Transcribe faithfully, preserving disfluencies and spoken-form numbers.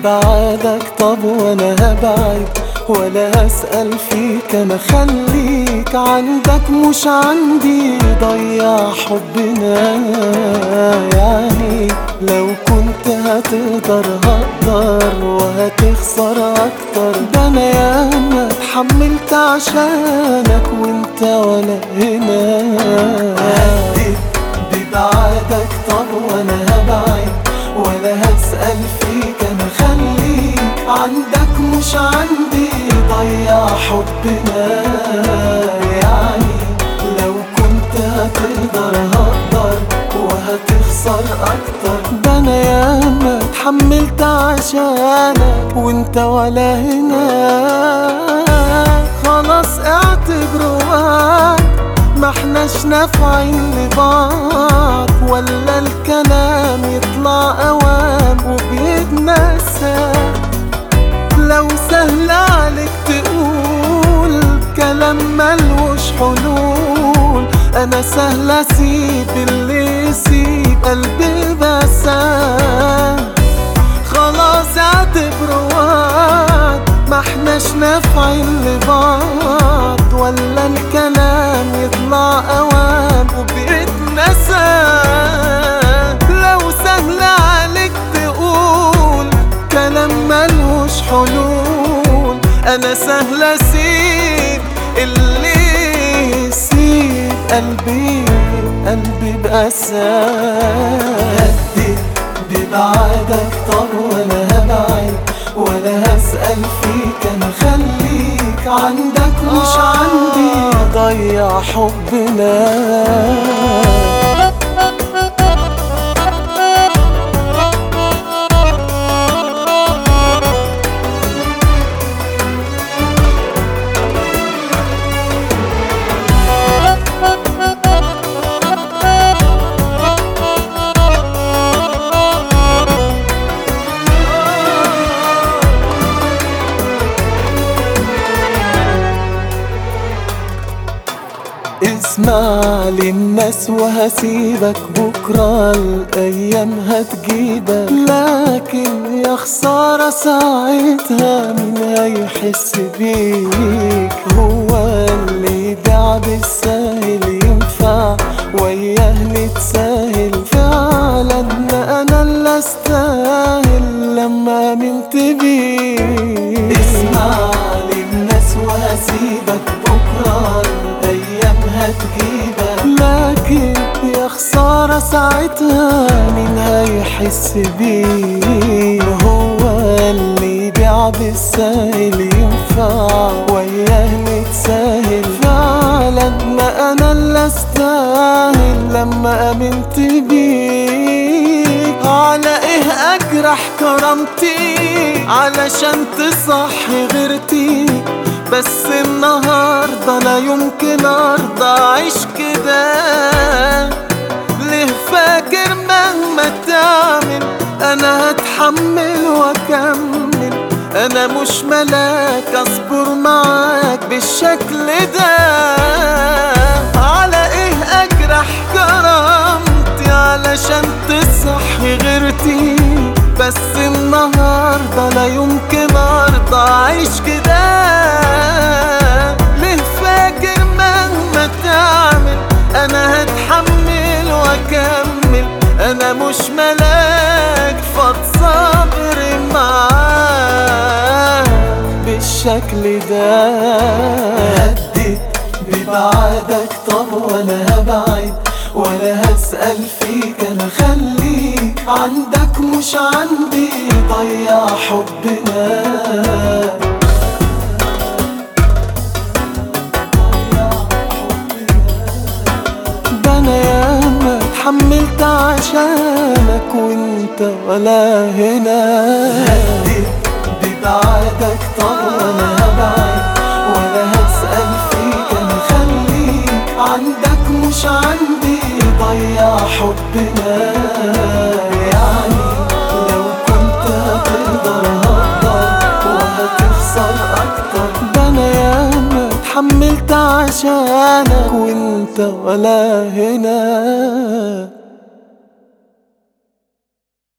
ببعادك، طب وانا هبعد ولا هسأل فيك؟ انا خليك عندك مش عندي، ضيع حبنا. يعني لو كنت هتقدر هقدر وهتخسر اكتر، ده انا ياما اتحملت عشانك وانت ولا هنا. هديت ببعادك، طب وانا هبعد ولا هسأل فيك؟ انا خليك عندك مش عندي، ضيع حبنا. يعني لو كنت هتقدر هقدر وهتخسر اكتر، ده انا ياما اتحملت عشانك وانت ولا هنا. خلاص اعتبره وقت، ما احناش نافعين لبعض، ولا الكلام يطلع اوام وبيتنسى. لو سهل عليك تقول كلام ملوش حلول، انا سهل اسيب اللي يسيب قلبي بساه. خلاص اعتبره وقت، ما احناش نافعين لبعض، ولا الكلام يطلع اوام وبيتنسى. لو سهل عليك تقول كلام ملوش حلول، انا سهل اسيب اللي يسيب قلبي قلبي بأساه. هديت ببعادك، طب وانا هبعد ولا هسأل فيك؟ انا خليك عندك مش عندي، ضيع حبنا. اسمع للناس وهسيبك، بكرة الأيام هتجيبك، لكن يا خسارة ساعتها مين هيحس بيك؟ هو اللي يبيع بالساهل ينفع وياه نتساهل؟ فعلا أنا اللي أستاهل لما آمنت بيك. اسمع للناس وهسيبك، بكرة الأيام هتجيبك، لكن يا خسارة ساعتها مين هيحس بيه؟ هو اللي يبيع بالساهل ينفع وياه نتساهل؟ فعلا ما أنا اللي أستاهل لما آمنت بيك. على إيه أجرح كرامتي علشان تصحي غيرتي؟ بس النهاردة لا يمكن أرضى أعيش كده. ليه فاكر مهما تعمل أنا هتحمل وأكمل؟ أنا مش ملاك أصبر معاك بالشكل ده. على إيه أجرح كرامتي علشان تصحي غيرتي؟ بس النهاردة لا يمكن أرضى أعيش كده. ليه فاكر مهما تعمل أنا هتحمل وأكمل؟ أنا مش ملاك فاض صبري معاك بالشكل ده. هديت ببعادك، طب وانا هبعد ولا هسأل فيك؟ انا خليك عندك مش عندي، ضيع حبنا. ده انا ياما اتحملت عشانك وانت ولا هنا. هديت ببعادك، طب وانا هبعد ولا هسأل فيك؟ انا خليك عندك مش عندي، ضيع حبنا. يعني لو كنت هتقدر هقدر وهتخسر اكتر، ده انا ياما اتحملت عشانك وانت ولا هنا.